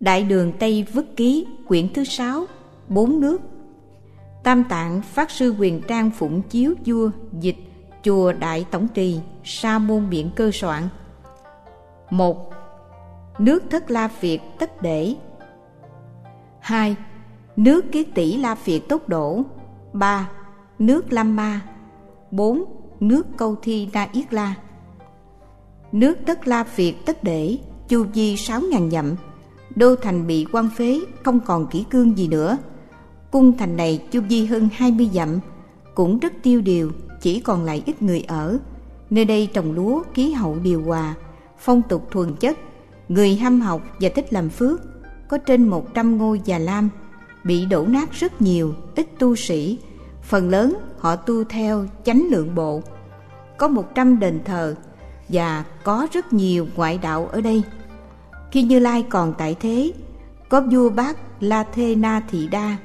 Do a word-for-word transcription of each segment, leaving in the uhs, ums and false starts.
Đại Đường Tây Vức Ký, quyển thứ sáu, Bốn Nước. Tam Tạng Pháp Sư Quyền Trang Phụng Chiếu Vua dịch, Chùa Đại Tổng Trì, Sa Môn Biện Cơ soạn. Một. Nước Thất La Phiệt Tất Để. Hai. Nước Kiết Tỷ La Phiệt Tốt Đổ. Ba. Nước Lam Ma. Bốn. Nước Câu Thi Na Yết La. Nước Thất La Phiệt Tất Để, chu vi sáu ngàn dặm, đô thành bị hoang phế, không còn kỷ cương gì nữa. Cung thành này chu vi hơn hai mươi dặm, cũng rất tiêu điều, chỉ còn lại ít người ở. Nơi đây trồng lúa, khí hậu điều hòa, phong tục thuần chất, người hăm học và thích làm phước. Có trên một trăm ngôi già lam, bị đổ nát rất nhiều, ít tu sĩ, phần lớn họ tu theo chánh lượng bộ. Có một trăm đền thờ và có rất nhiều ngoại đạo ở đây. Khi Như Lai còn tại thế, có vua Bát La Thê Na Thị Đa,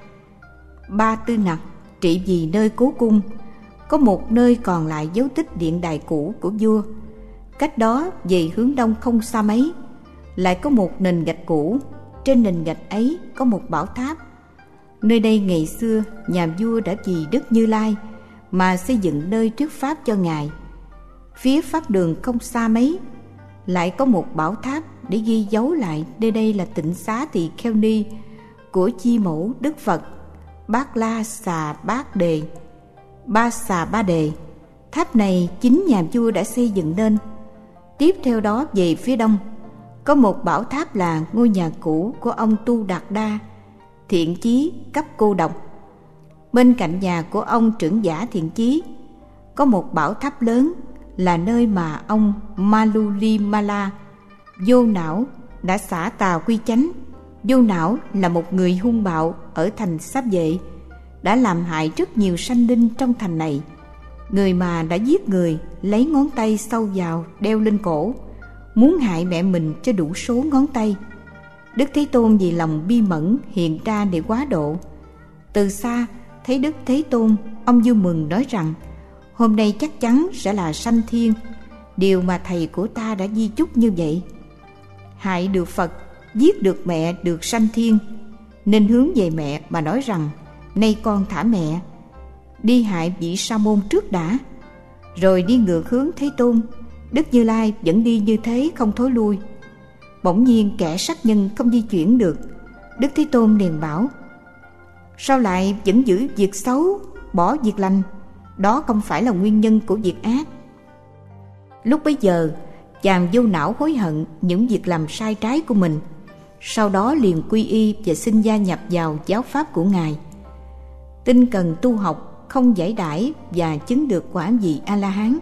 Ba Tư Nặc trị vì nơi cố cung. Có một nơi còn lại dấu tích điện đài cũ của vua. Cách đó về hướng đông không xa mấy, lại có một nền gạch cũ. Trên nền gạch ấy có một bảo tháp. Nơi đây ngày xưa nhà vua đã vì Đức Như Lai mà xây dựng nơi thuyết pháp cho ngài. Phía pháp đường không xa mấy, lại có một bảo tháp để ghi dấu lại nơi đây là tịnh xá tỳ kheo ni của chi mẫu Đức Phật Bát La Xà Bát Đề, Ba Xà Ba Đề. Tháp này chính nhà vua đã xây dựng nên. Tiếp theo đó về phía đông, có một bảo tháp là ngôi nhà cũ của ông Tu Đạt Đa, Thiện Chí cấp cô độc. Bên cạnh nhà của ông trưởng giả Thiện Chí có một bảo tháp lớn, là nơi mà ông Malulimala Vô Não đã xả tà quy chánh. Vô Não là một người hung bạo ở thành Sáp Vệ, đã làm hại rất nhiều sanh linh trong thành này. Người mà đã giết người, lấy ngón tay sâu vào đeo lên cổ, muốn hại mẹ mình cho đủ số ngón tay. Đức Thế Tôn vì lòng bi mẫn hiện ra để quá độ. Từ xa thấy Đức Thế Tôn, ông vui mừng nói rằng: hôm nay chắc chắn sẽ là sanh thiên, điều mà thầy của ta đã di chúc như vậy. Hại được Phật, giết được mẹ được sanh thiên, nên hướng về mẹ mà nói rằng: nay con thả mẹ, đi hại vị sa môn trước đã. Rồi đi ngược hướng Thế Tôn. Đức Như Lai vẫn đi như thế không thối lui. Bỗng nhiên kẻ sát nhân không di chuyển được. Đức Thế Tôn liền bảo: sao lại vẫn giữ việc xấu, bỏ việc lành? Đó không phải là nguyên nhân của việc ác. Lúc bấy giờ, chàng Vô Não hối hận những việc làm sai trái của mình. Sau đó liền quy y và xin gia nhập vào giáo pháp của ngài. Tinh cần tu học, không giải đãi và chứng được quả vị A-la-hán.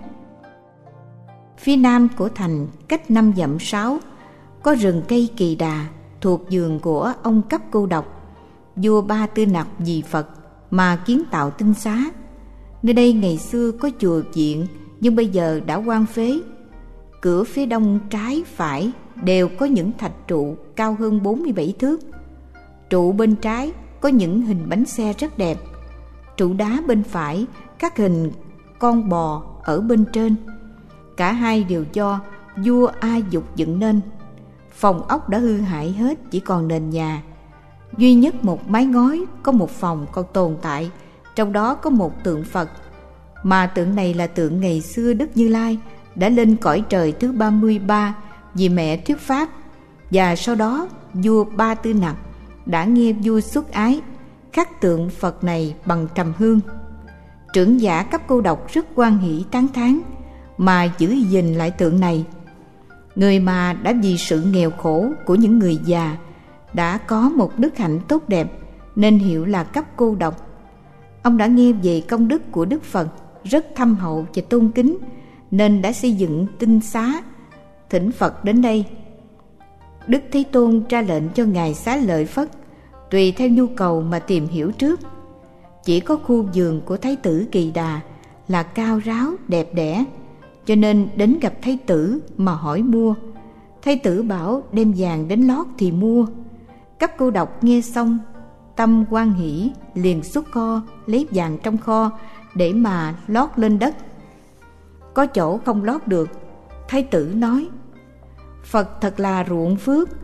Phía nam của thành, cách năm dặm sáu, có rừng cây kỳ đà thuộc vườn của ông Cấp Cô Độc, vua Ba Tư Nặc vì Phật mà kiến tạo tinh xá. Nơi đây ngày xưa có chùa viện, nhưng bây giờ đã hoang phế. Cửa phía đông trái phải đều có những thạch trụ cao hơn bốn mươi bảy thước. Trụ bên trái có những hình bánh xe rất đẹp. Trụ đá bên phải các hình con bò ở bên trên. Cả hai đều do vua A Dục dựng nên. Phòng ốc đã hư hại hết, chỉ còn nền nhà. Duy nhất một mái ngói có một phòng còn tồn tại, trong đó có một tượng Phật, mà tượng này là tượng ngày xưa Đức Như Lai đã lên cõi trời thứ ba mươi ba vì mẹ thuyết pháp. Và sau đó vua Ba Tư Nặc đã nghe vua xuất ái, khắc tượng Phật này bằng trầm hương. Trưởng giả Cấp Cô Độc rất hoan hỷ tán thán mà giữ gìn lại tượng này. Người mà đã vì sự nghèo khổ của những người già đã có một đức hạnh tốt đẹp nên hiệu là Cấp Cô Độc. Ông đã nghe về công đức của Đức Phật, rất thâm hậu và tôn kính, nên đã xây dựng tinh xá thỉnh Phật đến đây. Đức Thế Tôn ra lệnh cho ngài Xá Lợi Phất tùy theo nhu cầu mà tìm hiểu trước. Chỉ có khu vườn của Thái tử Kỳ Đà là cao ráo đẹp đẽ, cho nên đến gặp Thái tử mà hỏi mua. Thái tử bảo đem vàng đến lót thì mua. Cấp Cô Độc nghe xong tâm hoan hỷ, liền xuất kho lấy vàng trong kho để mà lót lên đất. Có chỗ không lót được. Thái tử nói: Phật thật là ruộng phước,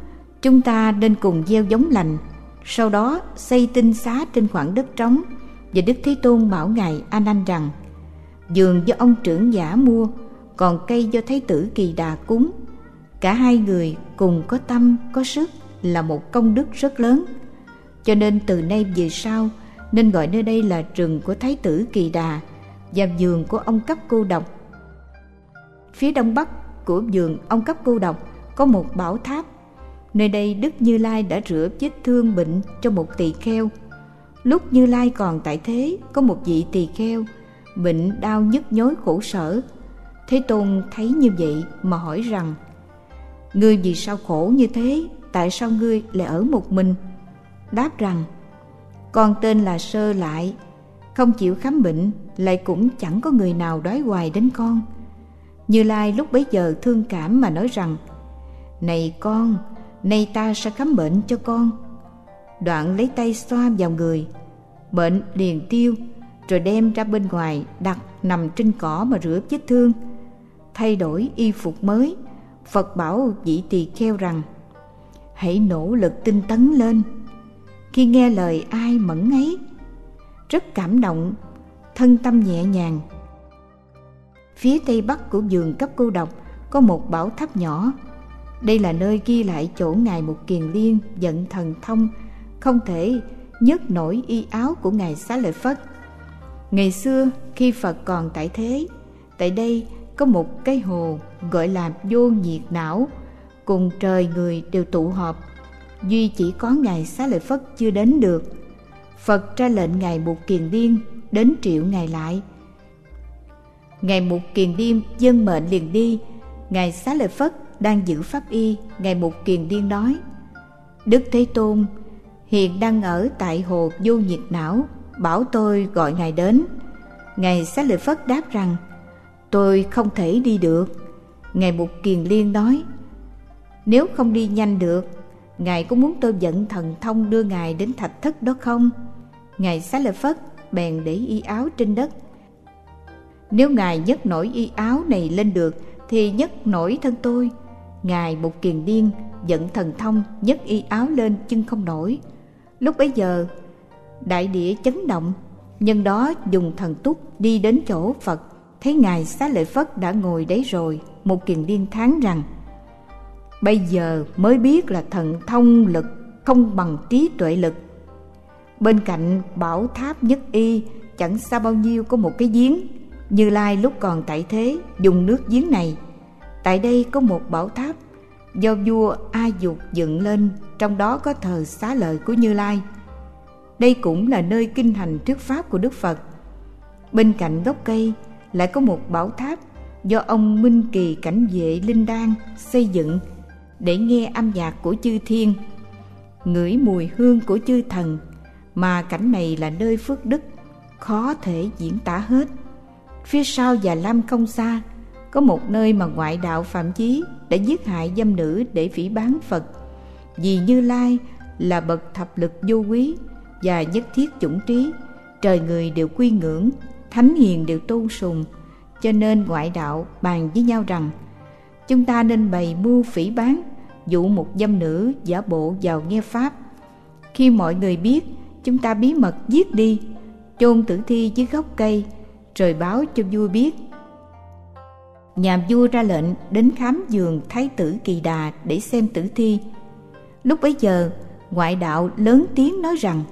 Chúng ta nên cùng gieo giống lành, sau đó xây tinh xá trên khoảng đất trống. Và Đức Thế Tôn bảo ngài A Nan rằng: vườn do ông trưởng giả mua, còn cây do Thái tử Kỳ Đà cúng. Cả hai người cùng có tâm có sức, là một công đức rất lớn. Cho nên từ nay về sau nên gọi nơi đây là rừng của Thái tử Kỳ Đà và vườn của ông Cấp Cô Độc. Phía đông bắc của vườn ông Cấp Cô Độc có một bảo tháp. Nơi đây Đức Như Lai đã rửa vết thương bệnh cho một tỳ kheo. Lúc Như Lai còn tại thế, có một vị tỳ kheo bệnh đau nhức nhối khổ sở. Thế Tôn thấy như vậy mà hỏi rằng: ngươi vì sao khổ như thế? Tại sao ngươi lại ở một mình? Đáp rằng: con tên là Sơ Lại, không chịu khám bệnh, lại cũng chẳng có người nào đói hoài đến con. Như Lai lúc bấy giờ thương cảm mà nói rằng: này con, nay ta sẽ khám bệnh cho con. Đoạn lấy tay xoa vào người, bệnh liền tiêu, rồi đem ra bên ngoài đặt nằm trên cỏ mà rửa vết thương, thay đổi y phục mới. Phật bảo vị tỳ kheo rằng: hãy nỗ lực tinh tấn lên. Khi nghe lời ai mẫn ấy, rất cảm động, thân tâm nhẹ nhàng. Phía tây bắc của vườn Cấp Cô Độc có một bảo tháp nhỏ. Đây là nơi ghi lại chỗ ngài Mục Kiền Liên vận thần thông, không thể nhấc nổi y áo của ngài Xá Lợi Phất. Ngày xưa khi Phật còn tại thế, tại đây có một cái hồ gọi là Vô Nhiệt Não, cùng trời người đều tụ họp, duy chỉ có ngài Xá Lợi Phất chưa đến được. Phật ra lệnh ngài Mục Kiền Liên đến triệu ngài lại. Ngài Mục Kiền Liên vâng mệnh liền đi. Ngài Xá Lợi Phất đang giữ pháp y. Ngài Mục Kiền Liên nói: Đức Thế Tôn hiện đang ở tại hồ Vô Nhiệt Não, bảo tôi gọi ngài đến. Ngài Xá Lợi Phất đáp rằng: tôi không thể đi được. Ngài Mục Kiền Liên nói: nếu không đi nhanh được, ngài có muốn tôi vận thần thông đưa ngài đến thạch thất đó không? Ngài Xá Lợi Phất bèn để y áo trên đất. Nếu ngài nhấc nổi y áo này lên được thì nhấc nổi thân tôi. Ngài Mục Kiền Liên vận thần thông nhấc y áo lên chân không nổi. Lúc bấy giờ đại địa chấn động. Nhân đó dùng thần túc đi đến chỗ Phật, thấy ngài Xá Lợi Phất đã ngồi đấy rồi. Mục Kiền Liên thán rằng: bây giờ mới biết là thần thông lực không bằng trí tuệ lực. Bên cạnh bảo tháp nhất y chẳng xa bao nhiêu có một cái giếng. Như Lai lúc còn tại thế dùng nước giếng này. Tại đây có một bảo tháp do vua A Dục dựng lên, trong đó có thờ xá lợi của Như Lai. Đây cũng là nơi kinh hành thuyết pháp của Đức Phật. Bên cạnh gốc cây lại có một bảo tháp do ông Minh Kỳ Cảnh Vệ Linh Đan xây dựng để nghe âm nhạc của chư thiên, ngửi mùi hương của chư thần. Mà cảnh này là nơi phước đức, khó thể diễn tả hết. Phía sau Già Lam không xa có một nơi mà ngoại đạo Phạm Chí đã giết hại dâm nữ để phỉ báng Phật. Vì Như Lai là bậc thập lực vô quý và nhất thiết chủng trí, trời người đều quy ngưỡng, thánh hiền đều tôn sùng. Cho nên ngoại đạo bàn với nhau rằng: chúng ta nên bày mưu phỉ báng, dụ một dâm nữ giả bộ vào nghe pháp. Khi mọi người biết, chúng ta bí mật giết đi, chôn tử thi dưới gốc cây, rồi báo cho vua biết. Nhà vua ra lệnh đến khám giường Thái tử Kỳ Đà để xem tử thi. Lúc bấy giờ ngoại đạo lớn tiếng nói rằng: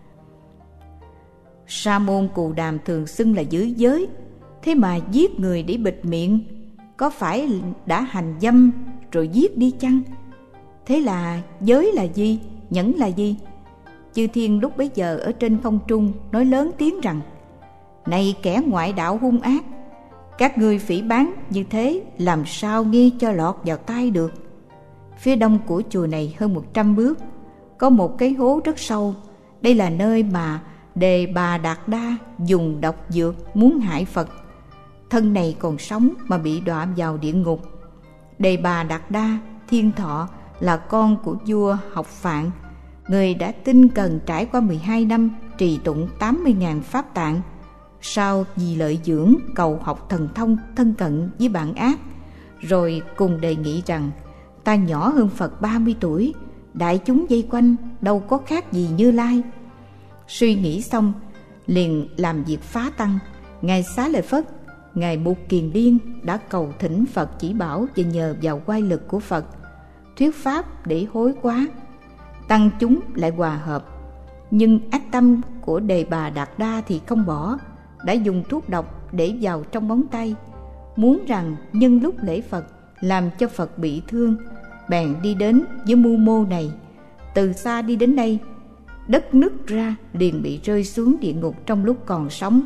Sa môn Cù Đàm thường xưng là giữ giới, thế mà giết người để bịt miệng, có phải đã hành dâm rồi giết đi chăng? Thế là giới là gì, nhẫn là gì? Chư thiên lúc bấy giờ ở trên không trung nói lớn tiếng rằng: này kẻ ngoại đạo hung ác, các ngươi phỉ báng như thế làm sao nghe cho lọt vào tai được? Phía đông của chùa này hơn một trăm bước có một cái hố rất sâu. Đây là nơi mà Đề Bà Đạt Đa dùng độc dược muốn hại Phật. Thân này còn sống mà bị đọa vào địa ngục. Đề Bà Đạt Đa Thiên Thọ là con của vua Học Phạn. Người đã tinh cần trải qua mười hai năm trì tụng tám mươi nghìn pháp tạng. Sau vì lợi dưỡng cầu học thần thông thân cận với bạn ác, rồi cùng đề nghị rằng: ta nhỏ hơn Phật ba mươi tuổi, đại chúng vây quanh đâu có khác gì Như Lai. Suy nghĩ xong, liền làm việc phá tăng. Ngài Xá Lợi Phất, Ngài Mục Kiền Liên đã cầu thỉnh Phật chỉ bảo và nhờ vào oai lực của Phật thuyết pháp để hối quá. Tăng chúng lại hòa hợp, nhưng ác tâm của Đề Bà Đạt Đa thì không bỏ, đã dùng thuốc độc để vào trong móng tay, muốn rằng nhân lúc lễ Phật làm cho Phật bị thương. Bèn đi đến với mưu mô này, từ xa đi đến đây, đất nứt ra, liền bị rơi xuống địa ngục trong lúc còn sống.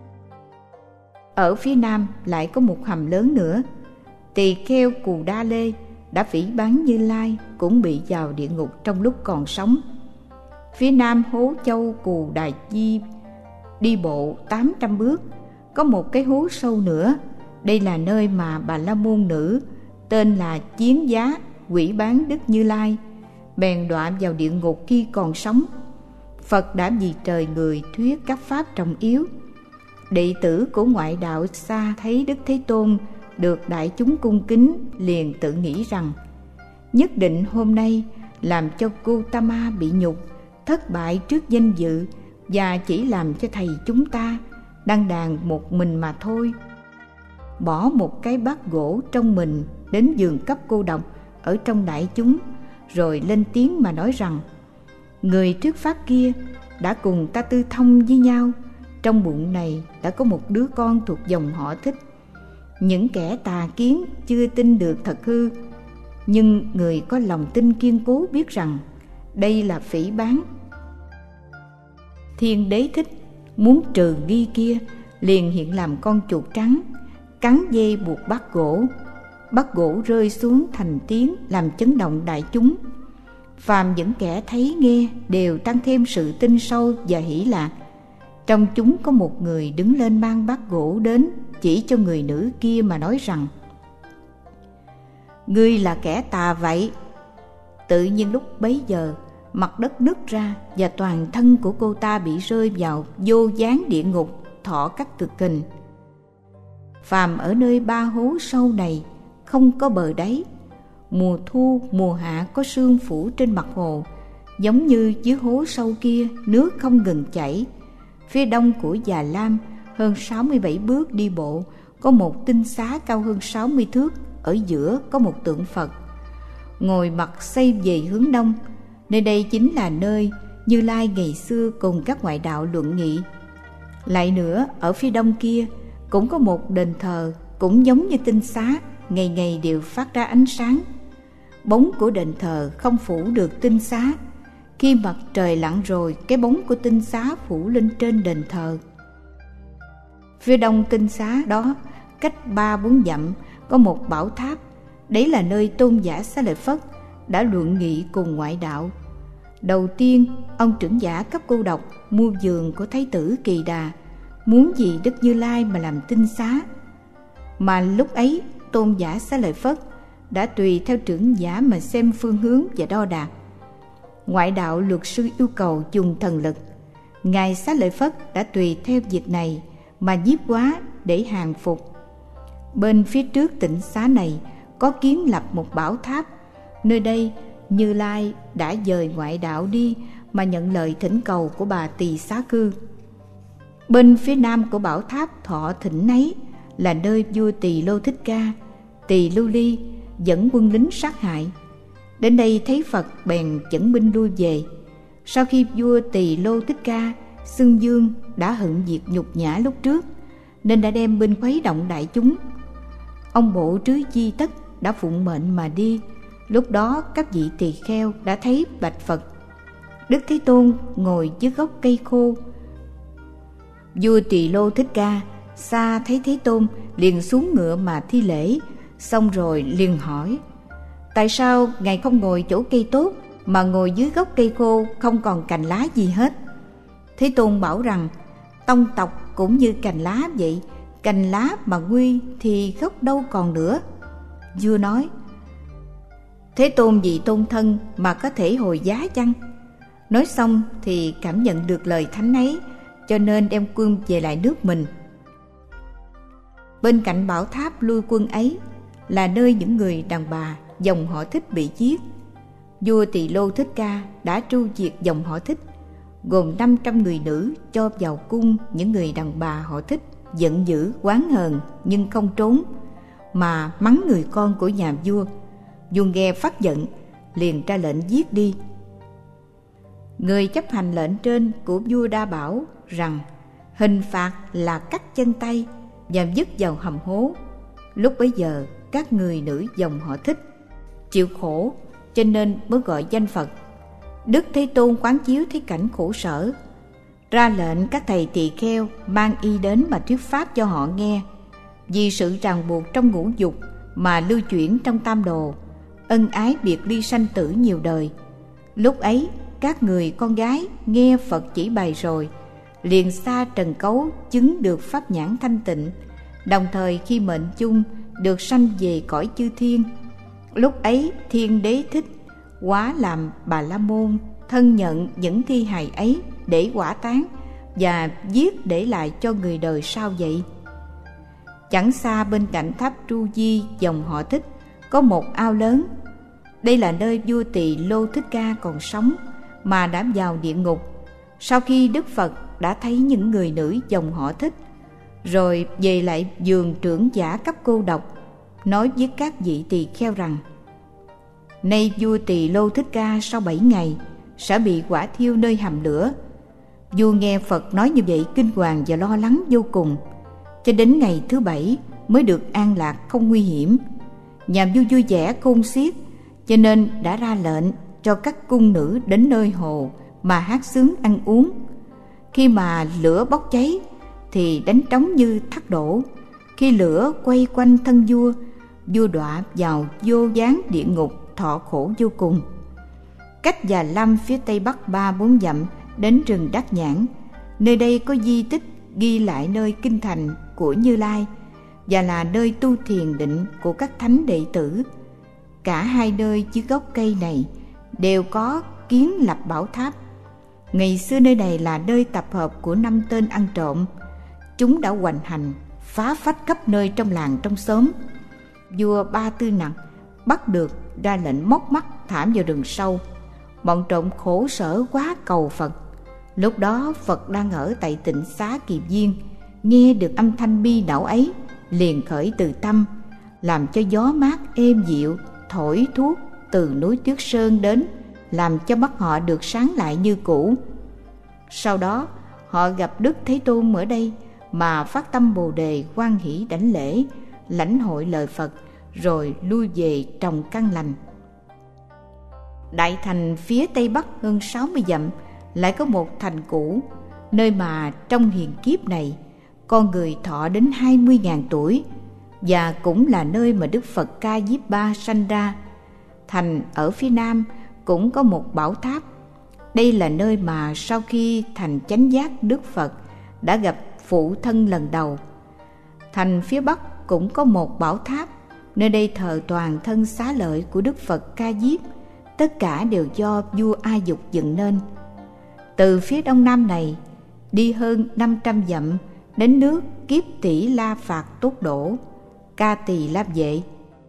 Ở phía nam lại có một hầm lớn nữa. Tỳ Kheo Cù Đa Lê đã phỉ báng Như Lai, cũng bị vào địa ngục trong lúc còn sống. Phía nam hố Châu Cù Đà Di đi bộ tám trăm bước, có một cái hố sâu nữa. Đây là nơi mà Bà La Môn Nữ tên là Chiến Giá quỷ bán Đức Như Lai, bèn đọa vào địa ngục khi còn sống. Phật đã vì trời người thuyết các pháp trọng yếu. Đệ tử của ngoại đạo xa thấy Đức Thế Tôn được đại chúng cung kính, liền tự nghĩ rằng nhất định hôm nay làm cho Gautama bị nhục, thất bại trước danh dự, và chỉ làm cho thầy chúng ta đăng đàn một mình mà thôi. Bỏ một cái bát gỗ trong mình đến giường cấp cô độc ở trong đại chúng, rồi lên tiếng mà nói rằng người thuyết pháp kia đã cùng ta tư thông với nhau. Trong bụng này đã có một đứa con thuộc dòng họ Thích. Những kẻ tà kiến chưa tin được thật hư, nhưng người có lòng tin kiên cố biết rằng đây là phỉ báng. Thiên Đế Thích muốn trừ nghi kia, liền hiện làm con chuột trắng, cắn dây buộc bát gỗ. Bát gỗ rơi xuống thành tiếng, làm chấn động đại chúng. Phàm những kẻ thấy nghe đều tăng thêm sự tin sâu và hỷ lạc. Trong chúng có một người đứng lên mang bát gỗ đến, chỉ cho người nữ kia mà nói rằng: ngươi là kẻ tà vậy. Tự nhiên lúc bấy giờ, mặt đất nứt ra và toàn thân của cô ta bị rơi vào vô gián địa ngục, thọ các cực hình. Phàm ở nơi ba hố sâu này không có bờ đáy. Mùa thu, mùa hạ có sương phủ trên mặt hồ, giống như dưới hố sâu kia nước không ngừng chảy. Phía đông của Già Lam, hơn sáu mươi bảy bước đi bộ, có một tinh xá cao hơn sáu mươi thước, ở giữa có một tượng Phật ngồi mặt xây về hướng đông. Nơi đây chính là nơi Như Lai ngày xưa cùng các ngoại đạo luận nghị. Lại nữa, ở phía đông kia cũng có một đền thờ, cũng giống như tinh xá, ngày ngày đều phát ra ánh sáng. Bóng của đền thờ không phủ được tinh xá. Khi mặt trời lặn rồi, cái bóng của tinh xá phủ lên trên đền thờ. Phía đông tinh xá đó, cách ba bốn dặm, có một bảo tháp. Đấy là nơi tôn giả Xá Lợi Phất đã luận nghị cùng ngoại đạo. Đầu tiên, ông trưởng giả cấp cô độc mua giường của Thái tử Kỳ Đà, muốn vì Đức Như Lai mà làm tinh xá. Mà lúc ấy, tôn giả Xá Lợi Phất đã tùy theo trưởng giả mà xem phương hướng và đo đạc. Ngoại đạo luật sư yêu cầu dùng thần lực. Ngài Xá Lợi Phất đã tùy theo việc này mà nhiếp hóa để hàng phục. Bên phía trước tịnh xá này có kiến lập một bảo tháp. Nơi đây Như Lai đã dời ngoại đạo đi mà nhận lời thỉnh cầu của bà Tỳ Xá Cư. Bên phía nam của bảo tháp thọ thỉnh ấy là nơi vua Tỳ Lô Thích Ca, Tỳ Lưu Ly dẫn quân lính sát hại. Đến đây thấy Phật bèn dẫn binh lui về. Sau khi vua Tỳ Lô Thích Ca xưng dương đã hận việc nhục nhã lúc trước, nên đã đem binh khuấy động đại chúng. Ông Bộ Trứ Di Tất đã phụng mệnh mà đi. Lúc đó các vị tỳ kheo đã thấy bạch Phật. Đức Thế Tôn ngồi dưới gốc cây khô. Vua Tỳ Lô Thích Ca xa thấy Thế Tôn, liền xuống ngựa mà thi lễ. Xong rồi liền hỏi: tại sao ngài không ngồi chỗ cây tốt mà ngồi dưới gốc cây khô không còn cành lá gì hết? Thế Tôn bảo rằng tông tộc cũng như cành lá vậy, cành lá mà nguy thì gốc đâu còn nữa. Vua nói: Thế Tôn vì tôn thân mà có thể hồi giá chăng? Nói xong thì cảm nhận được lời thánh ấy, cho nên đem quân về lại nước mình. Bên cạnh bảo tháp lui quân ấy là nơi những người đàn bà dòng họ Thích bị giết. vua Tỳ Lô Thích Ca đã tru diệt dòng họ Thích, gồm năm trăm người nữ, cho vào cung những người đàn bà họ Thích, giận dữ oán hờn nhưng không trốn, mà mắng người con của nhà vua. Vua nghe phát giận, liền ra lệnh giết đi. Người chấp hành lệnh trên của vua Đa Bảo rằng hình phạt là cắt chân tay và vứt vào hầm hố. Lúc bấy giờ các người nữ dòng họ Thích chịu khổ, cho nên mới gọi danh Phật. Đức Thế Tôn quán chiếu thấy cảnh khổ sở, ra lệnh các thầy tỳ kheo mang y đến mà thuyết pháp cho họ nghe. Vì sự ràng buộc trong ngũ dục mà lưu chuyển trong tam đồ, ân ái biệt ly sanh tử nhiều đời. Lúc ấy các người con gái nghe Phật chỉ bày rồi, liền xa trần cấu chứng được pháp nhãn thanh tịnh, đồng thời khi mệnh chung được sanh về cõi chư thiên. Lúc ấy Thiên Đế Thích hóa làm Bà La Môn, thân nhận những thi hài ấy để hỏa táng và giết để lại cho người đời sau vậy. Chẳng xa bên cạnh tháp Tru Di dòng họ Thích có một ao lớn. Đây là nơi vua Tỳ Lô Thích Ca còn sống mà đã vào địa ngục. Sau khi Đức Phật đã thấy những người nữ dòng họ Thích, rồi về lại vườn trưởng giả cấp cô độc, nói với các vị tỳ kheo rằng: nay vua Tỳ Lô Thích Ca sau bảy ngày sẽ bị hỏa thiêu nơi hầm lửa. Vua nghe Phật nói như vậy kinh hoàng và lo lắng vô cùng, cho đến ngày thứ bảy mới được an lạc không nguy hiểm. Nhà vua vui vẻ khôn xiết, cho nên đã ra lệnh cho các cung nữ đến nơi hồ mà hát sướng ăn uống. Khi mà lửa bốc cháy thì đánh trống như thác đổ. Khi lửa quay quanh thân vua, vua đọa vào vô gián địa ngục, thọ khổ vô cùng. Cách Già Lam phía tây bắc ba bốn dặm đến rừng Đắc Nhãn, nơi đây có di tích ghi lại nơi kinh thành của Như Lai và là nơi tu thiền định của các thánh đệ tử. Cả hai nơi dưới gốc cây này đều có kiến lập bảo tháp. Ngày xưa nơi này là nơi tập hợp của năm tên ăn trộm. Chúng đã hoành hành, phá phách khắp nơi trong làng trong xóm. Vua Ba Tư Nặc bắt được, ra lệnh móc mắt thả vào rừng sâu. Bọn trộm khổ sở quá cầu Phật. Lúc đó Phật đang ở tại Tịnh Xá Kỳ Viên, nghe được âm thanh bi đảo ấy, liền khởi từ tâm, làm cho gió mát êm dịu thổi thuốc từ núi Tuyết Sơn đến, làm cho mắt họ được sáng lại như cũ. Sau đó họ gặp Đức Thế Tôn ở đây mà phát tâm Bồ Đề hoan hỷ đảnh lễ, lãnh hội lời Phật, rồi lui về trồng căn lành. Đại thành phía tây bắc hơn sáu mươi dặm lại có một thành cũ, nơi mà trong hiền kiếp này con người thọ đến hai mươi nghìn tuổi, và cũng là nơi mà Đức Phật Ca Diếp Ba sanh ra. Thành ở phía nam cũng có một bảo tháp. Đây là nơi mà sau khi thành chánh giác Đức Phật đã gặp phụ thân lần đầu. Thành phía bắc cũng có một bảo tháp, nơi đây thờ toàn thân xá lợi của Đức Phật Ca Diếp. Tất cả đều do vua A Dục dựng nên. Từ phía đông nam này đi hơn năm trăm dặm đến nước Kiếp Tỷ La Phạt Tốt Đổ, Ca Tỳ Lạp Vệ.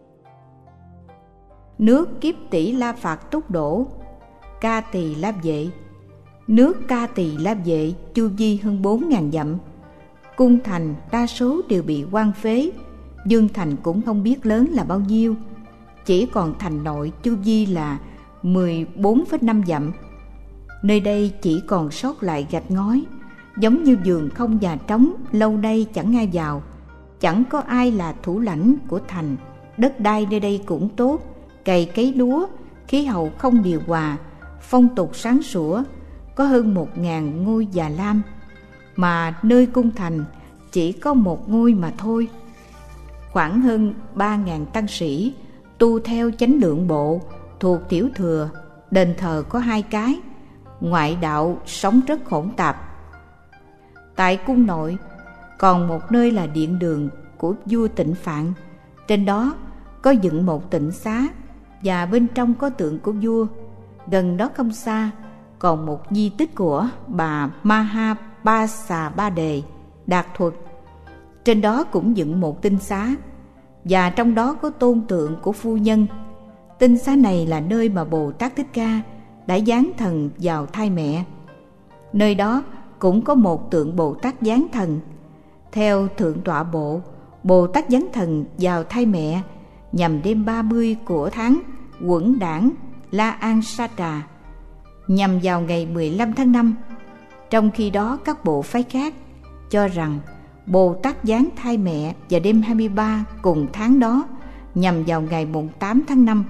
Nước Kiếp Tỷ La Phạt Tốt Đổ, Ca Tỳ Lạp Vệ. Nước Ca Tỳ Lạp Vệ chu vi hơn bốn nghìn dặm. Cung thành đa số đều bị hoang phế, dương thành cũng không biết lớn là bao nhiêu. Chỉ còn thành nội chu vi là mười bốn phẩy năm dặm. Nơi đây chỉ còn sót lại gạch ngói, giống như vườn không nhà trống lâu nay chẳng ai vào. Chẳng có ai là thủ lãnh của thành. Đất đai nơi đây cũng tốt, cày cấy lúa, khí hậu không điều hòa, phong tục sáng sủa, có hơn một ngàn ngôi già lam, mà nơi cung thành chỉ có một ngôi mà thôi. Khoảng hơn ba ngàn tăng sĩ tu theo chánh lượng bộ thuộc tiểu thừa. Đền thờ có hai cái, ngoại đạo sống rất hỗn tạp. Tại cung nội còn một nơi là điện đường của vua Tịnh Phạn. Trên đó có dựng một tịnh xá, và bên trong có tượng của vua. Gần đó không xa còn một di tích của bà Maha Ba Xà Ba Đề Đạt Thuật. Trên đó cũng dựng một tinh xá, và trong đó có tôn tượng của phu nhân. Tinh xá này là nơi mà Bồ Tát Thích Ca đã giáng thần vào thai mẹ. Nơi đó cũng có một tượng Bồ Tát giáng thần. Theo Thượng Tọa Bộ, Bồ Tát giáng thần vào thai mẹ nhằm đêm ba mươi của tháng Quẩn Đản La An Sa Trà, nhằm vào ngày mười lăm tháng năm. Trong khi đó các bộ phái khác cho rằng Bồ Tát giáng thai mẹ vào đêm hai mươi ba cùng tháng đó, nhằm vào ngày mùng tám tháng năm.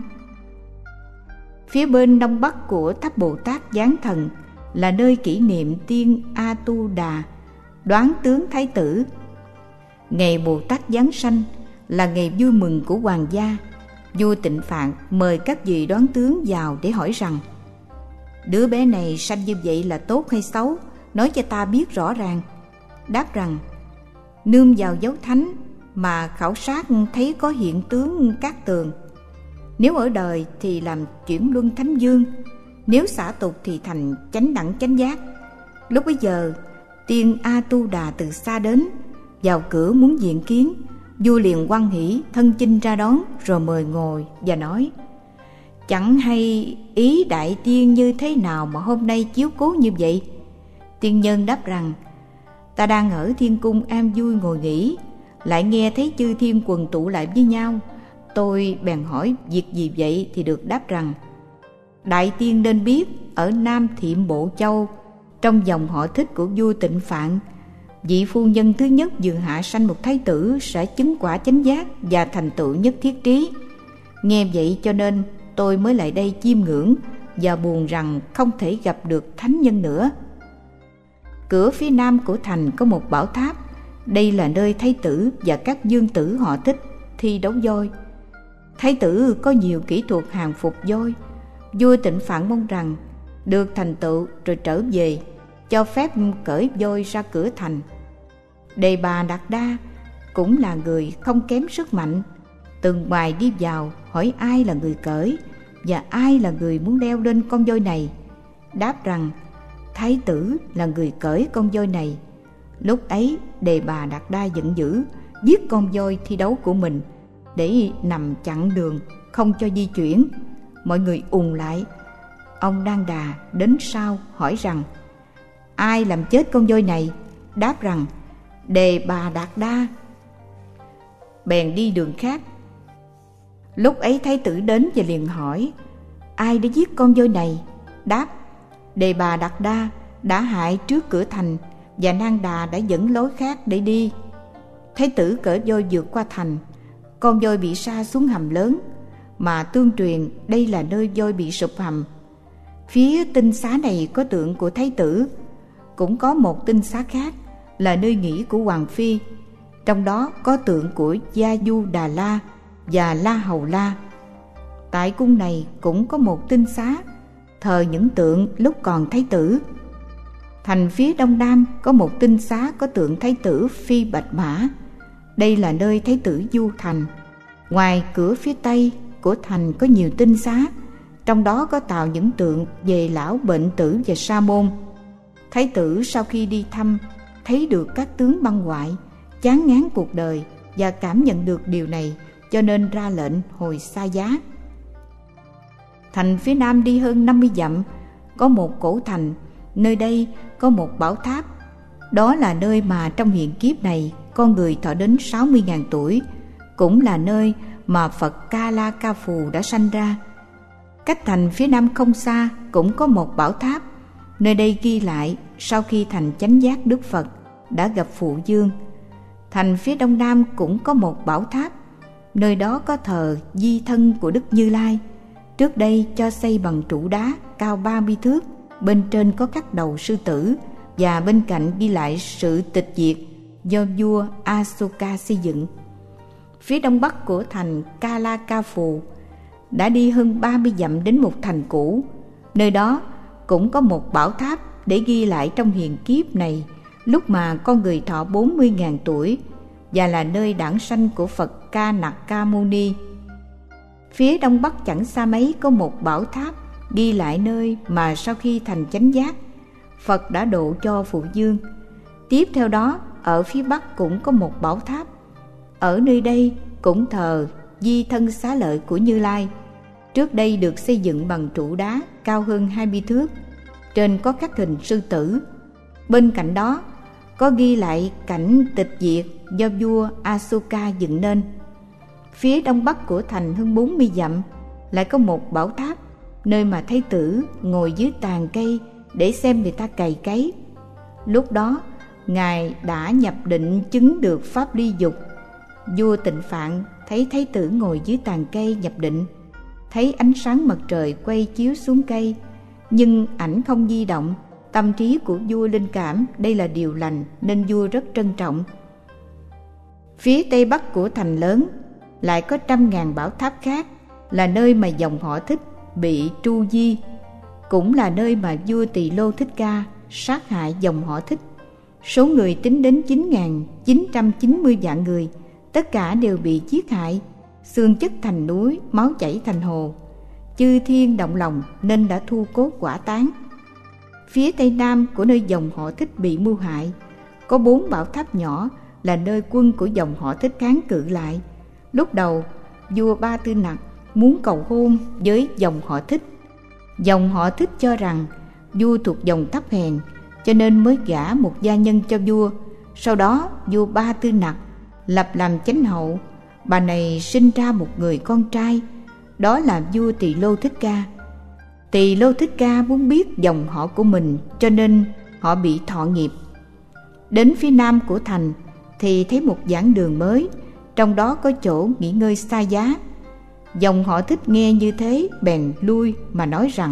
Phía bên đông bắc của tháp Bồ Tát giáng thần là nơi kỷ niệm tiên A Tu Đà, đoán tướng thái tử. Ngày Bồ Tát giáng sanh là ngày vui mừng của hoàng gia. Vua Tịnh Phạn mời các vị đoán tướng vào để hỏi rằng: đứa bé này sanh như vậy là tốt hay xấu, nói cho ta biết rõ ràng. Đáp rằng: nương vào dấu thánh mà khảo sát thấy có hiện tướng cát tường. Nếu ở đời thì làm chuyển luân thánh dương, nếu xả tục thì thành chánh đẳng chánh giác. Lúc bấy giờ tiên A Tu Đà từ xa đến, vào cửa muốn diện kiến. Vua liền hoan hỉ thân chinh ra đón, rồi mời ngồi và nói: chẳng hay ý đại tiên như thế nào mà hôm nay chiếu cố như vậy? Tiên nhân đáp rằng: ta đang ở thiên cung an vui ngồi nghỉ, lại nghe thấy chư thiên quần tụ lại với nhau. Tôi bèn hỏi việc gì vậy, thì được đáp rằng: đại tiên nên biết, ở Nam Thiệm Bộ Châu, trong dòng họ Thích của vua Tịnh Phạn, vị phu nhân thứ nhất vừa hạ sanh một thái tử sẽ chứng quả chánh giác và thành tựu nhất thiết trí. Nghe vậy cho nên tôi mới lại đây chiêm ngưỡng, và buồn rằng không thể gặp được thánh nhân nữa. Cửa phía nam của thành có một bảo tháp. Đây là nơi thái tử và các vương tử họ Thích thi đấu voi. Thái tử có nhiều kỹ thuật hàng phục voi. Vua Tịnh Phạn mong rằng được thành tựu rồi trở về, cho phép cởi voi ra cửa thành. Đề Bà Đạt Đa cũng là người không kém sức mạnh, từng bài đi vào hỏi ai là người cởi và ai là người muốn leo lên con voi này. Đáp rằng thái tử là người cởi con voi này. Lúc ấy Đề Bà Đạt Đa giận dữ, giết con voi thi đấu của mình để nằm chặn đường, không cho di chuyển. Mọi người ùn lại. Ông Đan Đà đến sau hỏi rằng: ai làm chết con voi này? Đáp rằng: Đề Bà Đạt Đa. Bèn đi đường khác. Lúc ấy thái tử đến và liền hỏi: ai đã giết con voi này? Đáp: Đề Bà Đạt Đa đã hại trước cửa thành, và Nang Đà đã dẫn lối khác để đi. Thái tử cởi voi vượt qua thành. Con voi bị sa xuống hầm lớn, mà tương truyền đây là nơi voi bị sụp hầm. Phía tinh xá này có tượng của thái tử. Cũng có một tinh xá khác là nơi nghỉ của hoàng phi, trong đó có tượng của Gia Du Đà La và La Hầu La. Tại cung này cũng có một tinh xá thờ những tượng lúc còn thái tử. Thành phía đông nam có một tinh xá có tượng thái tử Phi Bạch Mã. Đây là nơi thái tử du thành. Ngoài cửa phía tây của thành có nhiều tinh xá, trong đó có tạo những tượng về lão bệnh tử và sa môn. Thái tử sau khi đi thăm thấy được các tướng băng hoại, chán ngán cuộc đời và cảm nhận được điều này, cho nên ra lệnh hồi xa giá. Thành phía nam đi hơn năm mươi dặm có một cổ thành. Nơi đây có một bảo tháp. Đó là nơi mà trong hiện kiếp này con người thọ đến sáu mươi nghìn tuổi, cũng là nơi mà Phật Ca La Ca Phù đã sanh ra. Cách thành phía nam không xa cũng có một bảo tháp. Nơi đây ghi lại sau khi thành chánh giác Đức Phật đã gặp Phụ Dương. Thành phía đông nam cũng có một bảo tháp. Nơi đó có thờ di thân của Đức Như Lai. Trước đây cho xây bằng trụ đá cao ba mươi thước, bên trên có các đầu sư tử, và bên cạnh ghi lại sự tịch diệt do vua Asoka xây dựng. Phía đông bắc của thành Ca La Ca Phù đã đi hơn ba mươi dặm đến một thành cũ. Nơi đó cũng có một bảo tháp để ghi lại trong hiện kiếp này lúc mà con người thọ bốn mươi nghìn tuổi, và là nơi đản sanh của Phật Ca Nặc Ca Mâu Ni. Phía đông bắc chẳng xa mấy có một bảo tháp ghi lại nơi mà sau khi thành chánh giác, Phật đã độ cho Phụ Dương. Tiếp theo đó ở phía bắc cũng có một bảo tháp. Ở nơi đây cũng thờ di thân xá lợi của Như Lai. trước đây được xây dựng bằng trụ đá cao hơn hai mươi thước, trên có khắc hình sư tử. Bên cạnh đó có ghi lại cảnh tịch diệt do vua Asoka dựng nên. Phía đông bắc của thành hơn bốn mươi dặm lại có một bảo tháp, nơi mà thái tử ngồi dưới tàn cây để xem người ta cày cấy. Lúc đó ngài đã nhập định chứng được pháp ly dục. Vua Tịnh Phạn thấy thái tử ngồi dưới tàn cây nhập định, thấy ánh sáng mặt trời quay chiếu xuống cây, nhưng ảnh không di động. Tâm trí của vua linh cảm đây là điều lành, nên vua rất trân trọng. Phía tây bắc của thành lớn lại có trăm ngàn bảo tháp khác, là nơi mà dòng họ Thích bị tru di, cũng là nơi mà vua Tỳ Lô Thích Ca sát hại dòng họ Thích. Số người tính đến chín nghìn chín trăm chín mươi vạn người, tất cả đều bị giết hại, xương chất thành núi, máu chảy thành hồ. Chư thiên động lòng nên đã thu cốt hỏa táng. Phía tây nam của nơi dòng họ Thích bị mưu hại có bốn bảo tháp nhỏ, là nơi quân của dòng họ Thích kháng cự lại. Lúc đầu vua Ba Tư Nặc muốn cầu hôn với dòng họ Thích. Dòng họ Thích cho rằng vua thuộc dòng thấp hèn, cho nên mới gả một gia nhân cho vua. Sau đó vua Ba Tư Nặc lập làm chánh hậu. Bà này sinh ra một người con trai, đó là vua Tỳ Lô Thích Ca. Tỳ Lô Thích Ca muốn biết dòng họ của mình, cho nên họ bị thọ nghiệp. Đến phía nam của thành thì thấy một giảng đường mới, trong đó có chỗ nghỉ ngơi xa giá. Dòng họ Thích nghe như thế bèn lui mà nói rằng: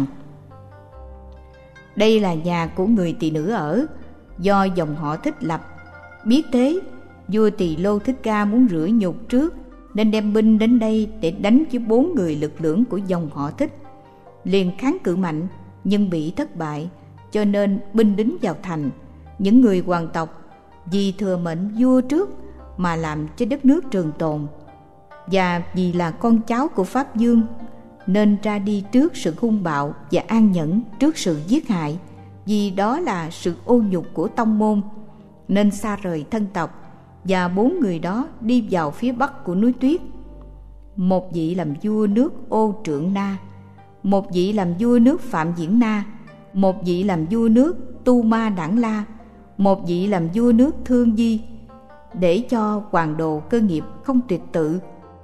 đây là nhà của người tỳ nữ ở, do dòng họ Thích lập. Biết thế, vua Tỳ Lô Thích Ca muốn rửa nhục trước, nên đem binh đến đây để đánh với bốn người lực lưỡng của dòng họ Thích. Liền kháng cự mạnh nhưng bị thất bại, cho nên binh đính vào thành. Những người hoàng tộc vì thừa mệnh vua trước mà làm cho đất nước trường tồn, và vì là con cháu của Pháp Vương nên ra đi trước sự hung bạo và an nhẫn trước sự giết hại. Vì đó là sự ô nhục của tông môn, nên xa rời thân tộc, và bốn người đó đi vào phía bắc của núi tuyết. Một vị làm vua nước Ô Trượng Na, một vị làm vua nước Phạm Diễn Na, một vị làm vua nước Tu Ma Đản La, một vị làm vua nước Thương Di, để cho hoàng đồ cơ nghiệp không tuyệt tự.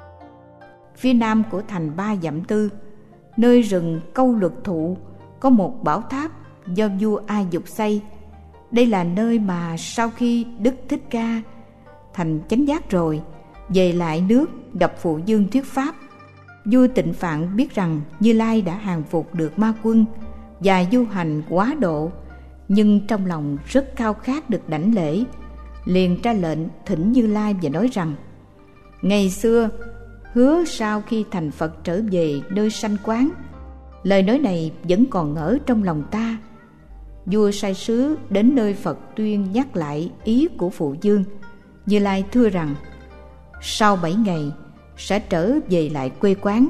Phía nam của thành Ba Dặm Tư, nơi rừng Câu Luật Thụ, có một bảo tháp do vua A Dục xây. Đây là nơi mà sau khi Đức Thích Ca thành chánh giác rồi, về lại nước gặp Phụ Dương thuyết pháp. Vua Tịnh Phạn biết rằng Như Lai đã hàng phục được ma quân và du hành quá độ, nhưng trong lòng rất khao khát được đảnh lễ, liền ra lệnh thỉnh Như Lai và nói rằng: ngày xưa hứa sau khi thành Phật trở về nơi sanh quán. Lời nói này vẫn còn ở trong lòng ta. Vua sai sứ đến nơi Phật tuyên nhắc lại ý của Phụ Dương. Như Lai thưa rằng: sau bảy ngày sẽ trở về lại quê quán.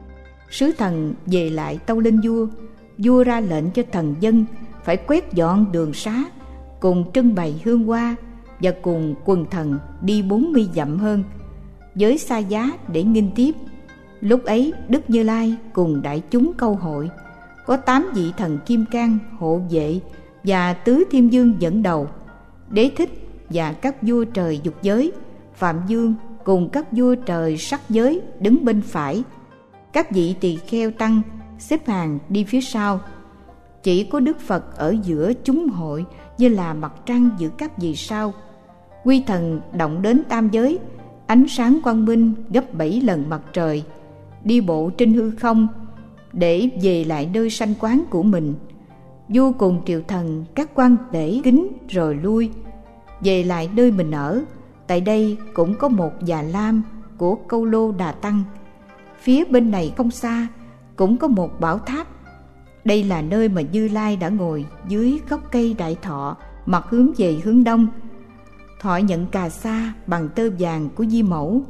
Sứ thần về lại tâu lên vua. Vua ra lệnh cho thần dân phải quét dọn đường xá, cùng trưng bày hương hoa, và cùng quần thần đi bốn mươi dặm hơn với xa giá để nghinh tiếp. Lúc ấy Đức Như Lai cùng đại chúng câu hội, có tám vị thần kim cang hộ vệ và tứ thiên vương dẫn đầu. Đế Thích và các vua trời dục giới, Phạm Vương cùng các vua trời sắc giới đứng bên phải. Các vị tỳ kheo tăng xếp hàng đi phía sau. Chỉ có Đức Phật ở giữa chúng hội, như là mặt trăng giữa các vì sao. Quy thần động đến tam giới, ánh sáng quang minh gấp bảy lần mặt trời, đi bộ trên hư không để về lại nơi sanh quán của mình. Vua cùng triều thần các quan để kính rồi lui về lại nơi mình ở. Tại đây cũng có một già lam của Câu Lô Đà Tăng. Phía bên này không xa cũng có một bảo tháp. Đây là nơi mà Như Lai đã ngồi dưới gốc cây đại thọ, mặt hướng về hướng đông. Thọ nhận cà sa bằng tơ vàng của Di Mẫu.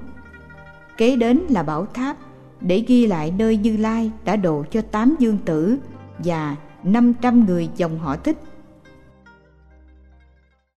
Kế đến là bảo tháp để ghi lại nơi Như Lai đã độ cho tám dương tử và năm trăm người dòng họ Thích.